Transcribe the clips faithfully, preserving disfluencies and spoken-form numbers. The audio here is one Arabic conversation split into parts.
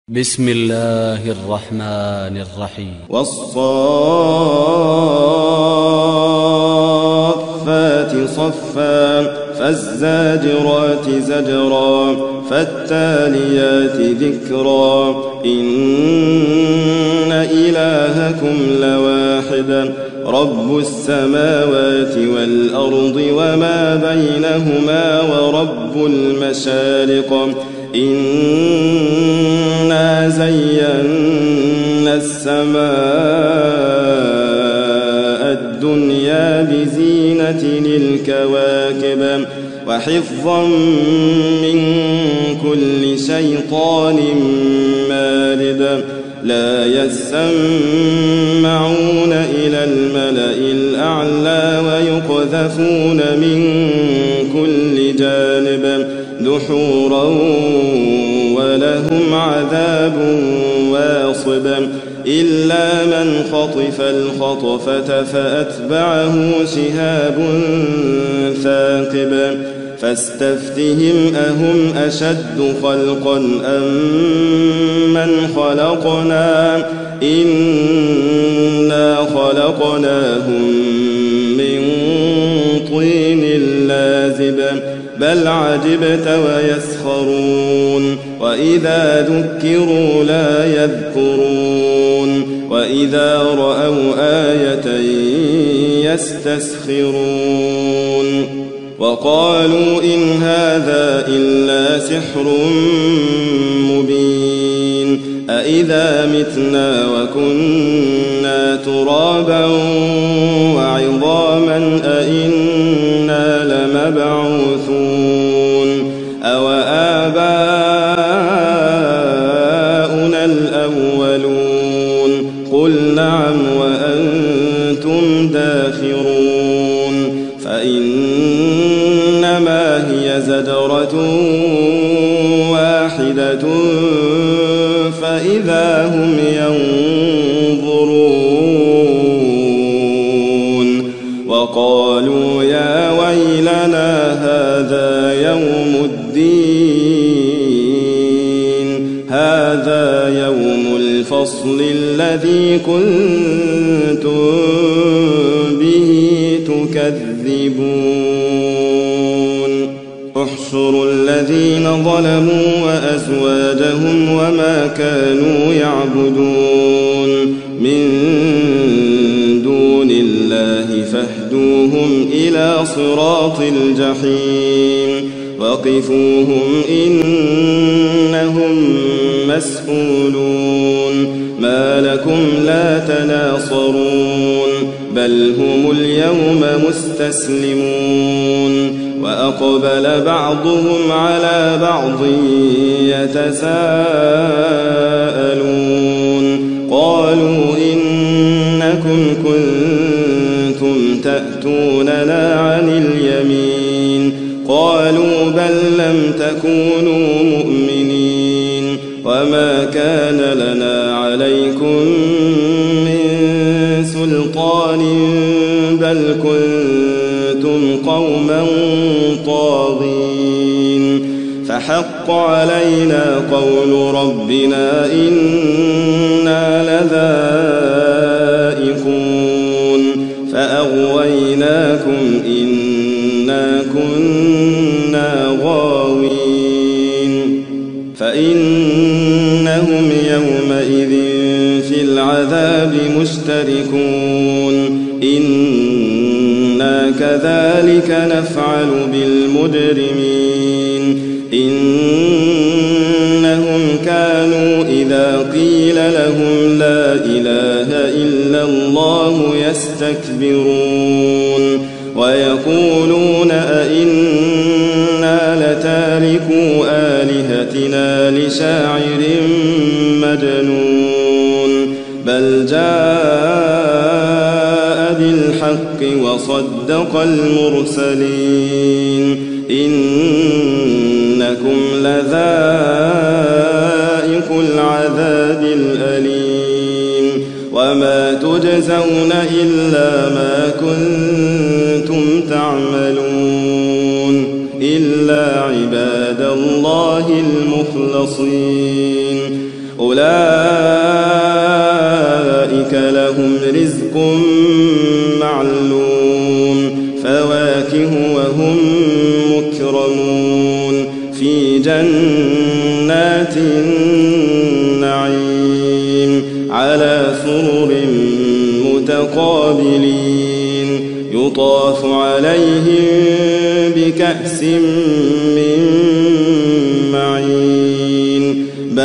بسم الله الرحمن الرحيم. والصافات صفا فالزاجرات زجرا فالتاليات ذكرا إن إلهكم لواحد رب السماوات والأرض وما بينهما ورب المشارق إنا زينا السماء الدنيا بزينة الكواكب وحفظا من كل شيطان مارد لا يسمعون إلى الملأ الأعلى ويقذفون من كل جانب دحورا ولهم عذاب واصب إلا من خطف الخطفة فأتبعه شهاب ثاقب فاستفتهم أهم أشد خلقا أم من خلقنا إنا خلقناهم من طين لازب بل عجبت ويسخرون وإذا ذكروا لا يذكرون وإذا رأوا آية يستسخرون وقالوا إن هذا إلا سحر مبين أإذا متنا وكنا ترابا وعظاما أإنا لمبعوثون أو آباؤنا الأولون قل نعم وأنتم داخرون فإنما هي زجرة واحدة فإذا هم ينظرون وقالوا يا ويلنا هذا يوم الدين هذا يوم الفصل الذي كنتم به تكذبون احشروا الذين ظلموا وأزواجهم وما كانوا يعبدون من دون الله فاهدوهم إلى صراط الجحيم وقفوهم إنهم مسؤولون ما لكم لا تناصرون بل هم اليوم مستسلمون وأقبل بعضهم على بعض يتساءلون قالوا إنكم كنتم تأتوننا عن اليمين قالوا بل لم تكونوا مؤمنين وما كان لنا عليكم من سلطان بل كنتم قوما طاغين فحق علينا قول ربنا إنا لذائقون فأغويناكم إنا كنا غاوين فإنهم يومئذ في العذاب مشتركون إنا كذلك نفعل بالمجرمين إنهم كانوا إذا قيل لهم لا إله إلا الله يستكبرون ويقولون أئنا لتاركو آلهتنا لشاعر مجنون بل جاء بالحق وصدق المرسلين إنكم لذائق العذاب الأليم وما تجزون إلا ما كنتم تعملون إلا عباد الله المخلصين أولئك لهم رزق معلوم فواكه وهم مكرمون في جنات النعيم على سرر متقابلين يطاف عليهم بكأس من معين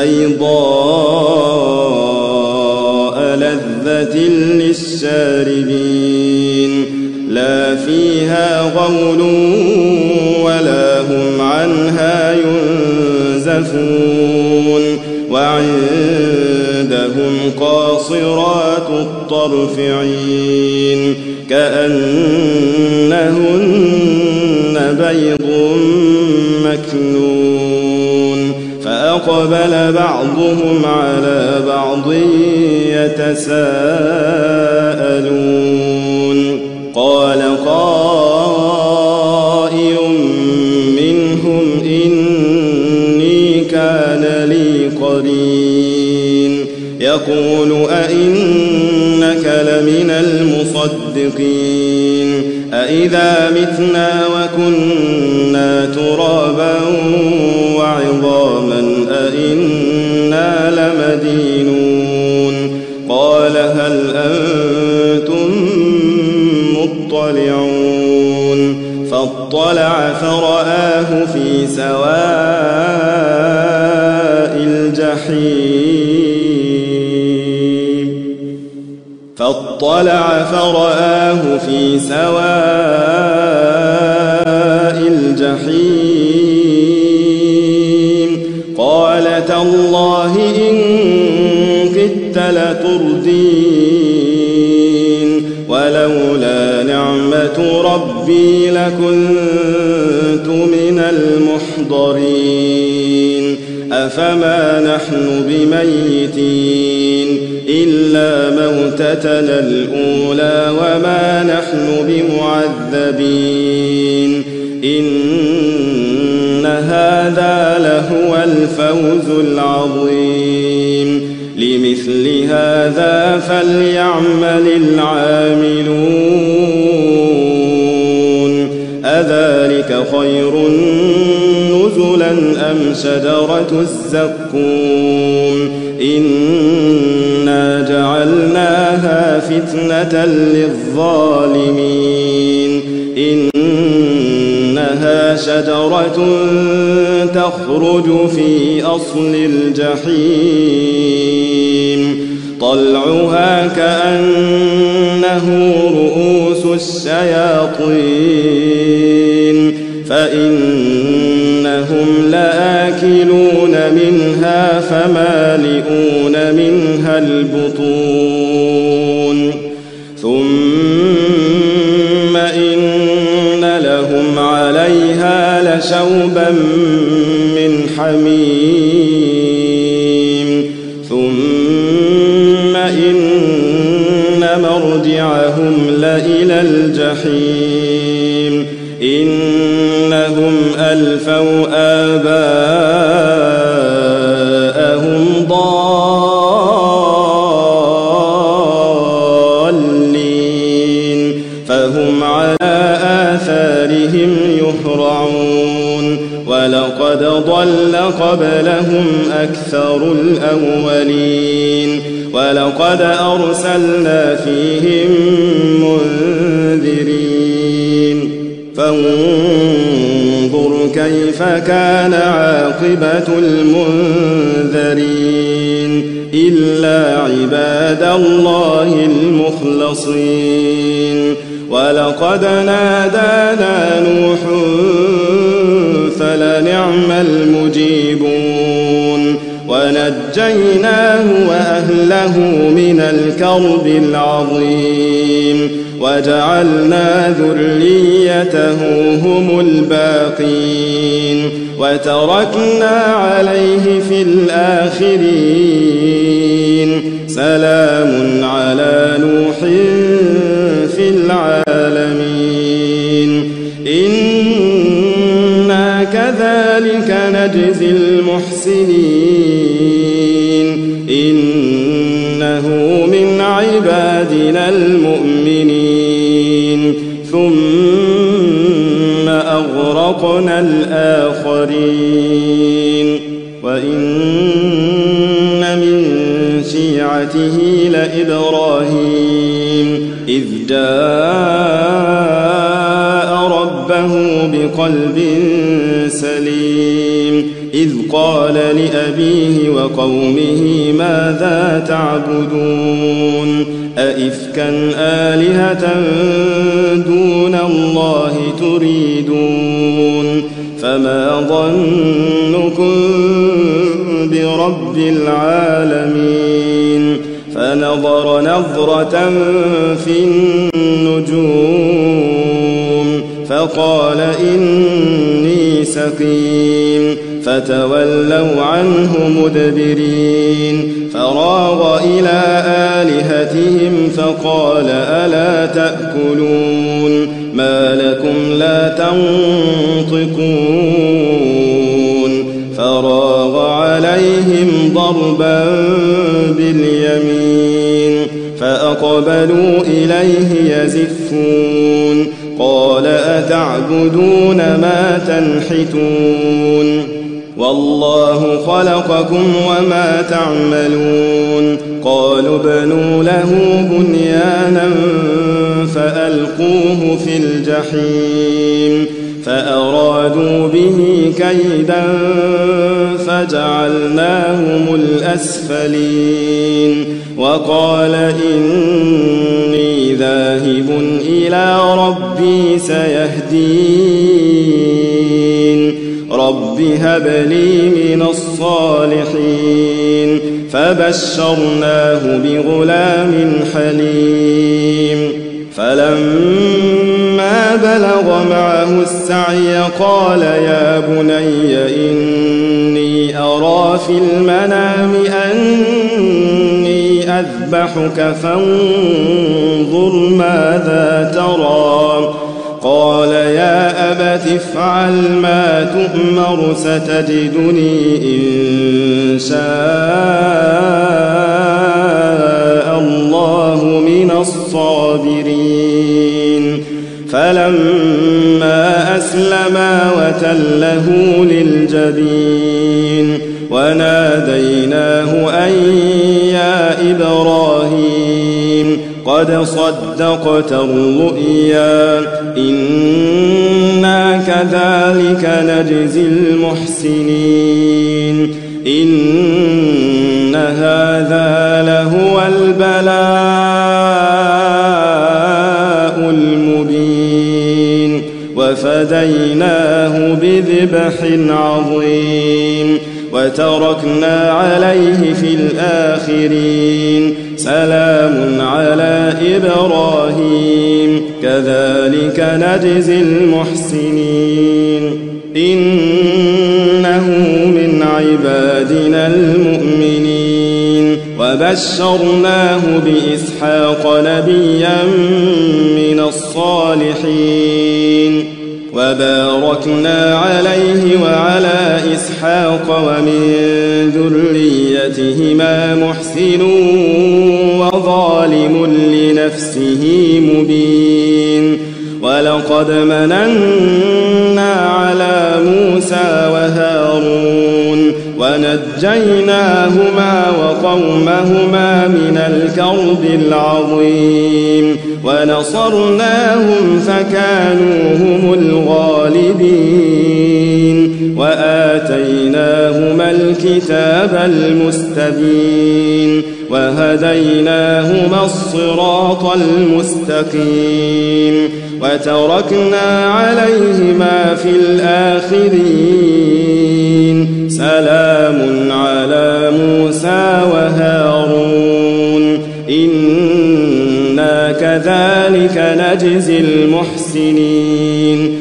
بيضاء لذة للشاربين لا فيها غول ولا هم عنها ينزفون وعندهم قاصرات الطرف عين كأنهن بيض مكنون فأقبل بعضهم على بعض يتساءلون قال قائل منهم إني كان لي قرين يقول أئنك لمن المصدقين أئذا متنا وكنا ترابا وعظاما أئنا لمدينون قال هل أنتم مطلعون فاطلع فرآه في سواء الجحيم فاطلع فرآه في سواء الجحيم قال تالله إن كدت لتردين ولولا نعمة ربي لكنت من المحضرين أفما نحن بميتين إلا موتتنا الأولى وما نحن بمعذبين إن هذا لهو الفوز العظيم لمثل هذا فليعمل العاملون أذلك خير نزلا أم شجرة الزقوم إنا جعلناها فتنة للظالمين إنها شجرة تخرج في أصل الجحيم طلعها كأنه رؤوس الشياطين فإنهم لآكلون منها فمالئون منها البطون ثم إن لهم عليها لشوبا من حميم ثم إن مرجعهم لإلى الجحيم إنهم ألفوا آباءهم ضالين فهم على آثارهم يهرعون ولقد ضل قبلهم أكثر الأولين ولقد أرسلنا فيهم منذرين فانظر كيف كان عاقبة المنذرين إلا عباد الله المخلصين ولقد نادانا نوح فلنعم المجيبون ونجيناه وأهله من الكرب العظيم وجعلنا ذريته هم الباقين وتركنا عليه في الآخرين سلام على نوح في العالمين إنا كذلك نجزي المحسنين إنه من عبادنا المؤمنين ثم أغرقنا الآخرين وإن من شيعته لإبراهيم إذ جاء ربه بقلب سليم إذ قال لأبيه وقومه ماذا تعبدون أئفكا آلهة دون الله تريدون فما ظنكم برب العالمين فنظر نظرة في النجوم فقال إني سقيم فتولوا عنه مدبرين فراغ إلى آلهتهم فقال ألا تأكلون ما لكم لا تنطقون فراغ عليهم ضربا باليمين فأقبلوا إليه يزفون قال أتعبدون ما تنحتون والله خلقكم وما تعملون قالوا ابنوا له بنيانا فألقوه في الجحيم فأرادوا به كيدا فجعلناهم الأسفلين وقال إني ذاهب إلى ربي سيهدين رب هب لي من الصالحين فبشرناه بغلام حليم فلما بلغ معه السعي قال يا بني إني أرى في المنام أني أذبحك فانظر ماذا ترى قال يا أبت افعل ما تؤمر ستجدني إن شاء الله من الصابرين فلما أسلما وتله للجبين وناديناه أن يا إبراهيم قد صدقت الرؤيا إنا كذلك نجزي المحسنين إن هذا لهو البلاء المبين وفديناه بذبح عظيم وتركنا عليه في الآخرين سلام على إبراهيم كذلك نجزي المحسنين إنه من عبادنا المؤمنين وبشرناه بإسحاق نبيا من الصالحين وباركنا عليه وعلى إسحاق ومن ذريتهما محسن وظالم لنفسه مبين ولقد مننا على موسى وهارون ونجيناهما وقومهما من الكرب العظيم ونصرناهم فكانوا هم الغالبين وآتيناهما الكتاب المستبين وهديناهما الصراط المستقيم وتركنا عليهما في الآخرين سلام على موسى وهارون إنا كذلك نجزي المحسنين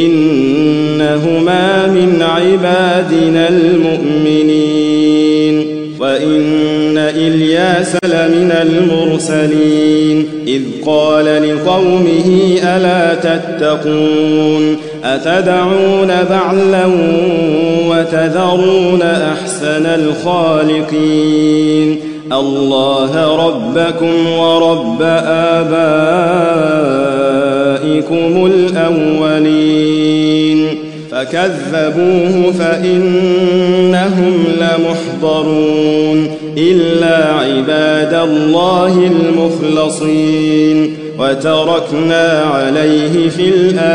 إنهما من عبادنا المؤمنين وإن إلياس لمن المرسلين إذ قال لقومه ألا تتقون أتدعون بعلا وتذرون أحسن الخالقين الله ربكم ورب آبائكم الأولين فكذبوه فإنهم لمحضرون إلا عباد الله المخلصين وتركنا عليه في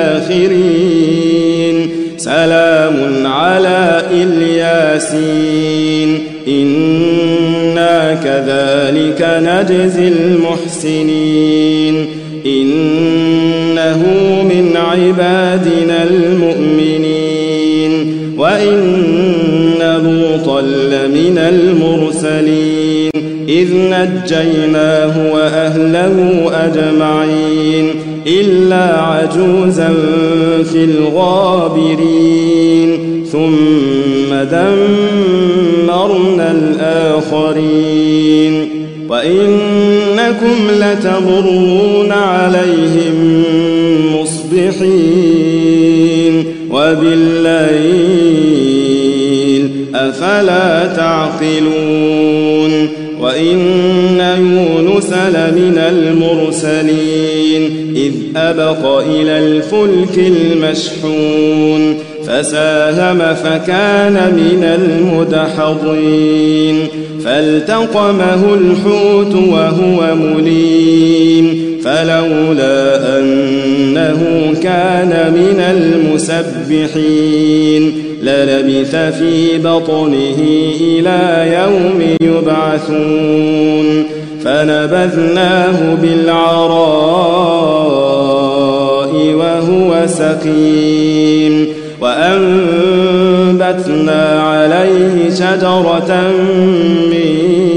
الآخرين سلام على الياسين إنا كذلك نجزي المحسنين إنه من عبادنا المؤمنين وإن لوطا لمن المرسلين إذ نجيناه وأهله أجمعين إلا عجوزا في الغابرين ثم دمرنا الآخرين وإنكم لتمرون عليهم مصبحين وبالليل أفلا تعقلون وإن يونس لمن المرسلين إذ أبق إلى الفلك المشحون فساهم فكان من المدحضين فالتقمه الحوت وهو مليم فلولا أنه كان من المسبحين للبث في بطنه إلى يوم يبعثون فنبذناه بالعراء وهو سقيم وأنبتنا عليه شجرة من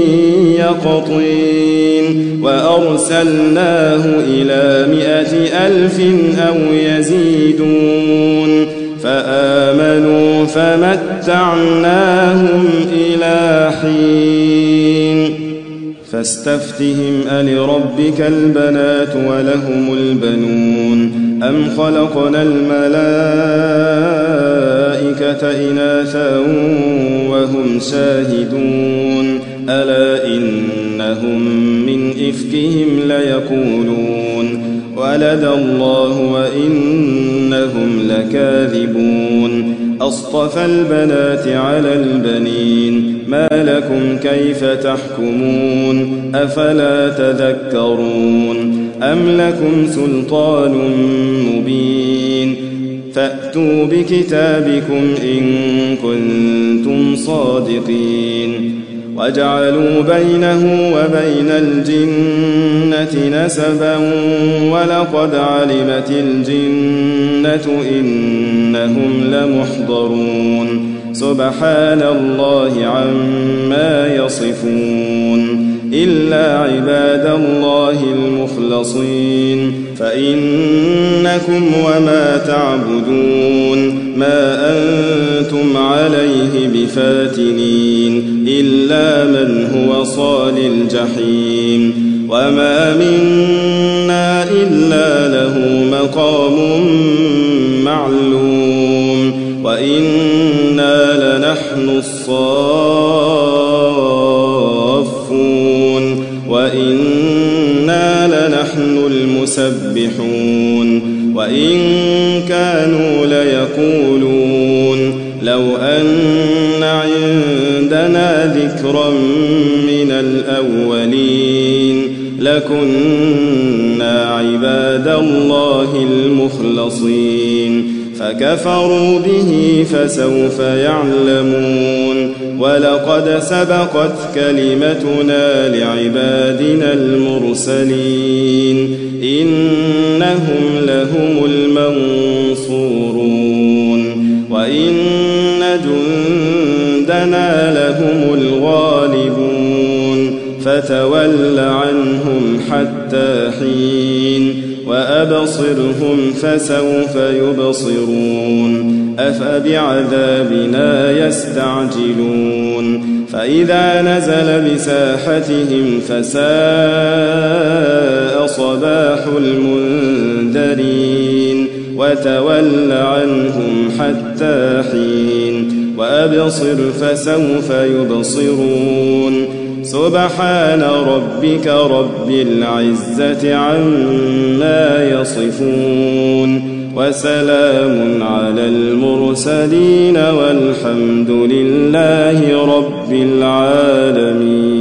يقطين وأرسلناه إلى مائة ألف أو يزيدون فآمنوا فمتعناهم إلى حين فاستفتهم ألربك البنات ولهم البنون أم خلقنا الملائكة إناثا وهم شاهدون ألا إنهم من إفكهم ليقولون ولد الله وإنهم لكاذبون أصطفى البنات على البنين ما لكم كيف تحكمون أفلا تذكرون أم لكم سلطان مبين فأتوا بكتابكم إن كنتم صادقين وجعلوا بينه وبين الجنة نسبا ولقد علمت الجنة إنهم لمحضرون سبحان الله عما يصفون إلا عباد الله المخلصين فإنكم وما تعبدون ما أنتم عليه بفاتنين إلا من هو صال الجحيم وما منا إلا له مقام معلوم وإنا لنحن الصافون وإنا لنحن المسبحون وإن كانوا ليقولون لو أن عندنا ذكرا من الأولين لكنا عباد الله المخلصين فكفروا به فسوف يعلمون ولقد سبقت كلمتنا لعبادنا المرسلين إنهم لهم المنصورون وإن جندنا لهم الغالبون فتول عنهم حتى حين وأبصرهم فسوف يبصرون أفبعذابنا يستعجلون فإذا نزل بساحتهم فساء صباح المنذرين وتول عنهم حتى حين وأبصر فسوف يبصرون سبحان ربك رب العزة عما يصفون وسلام على المرسلين والحمد لله رب العالمين.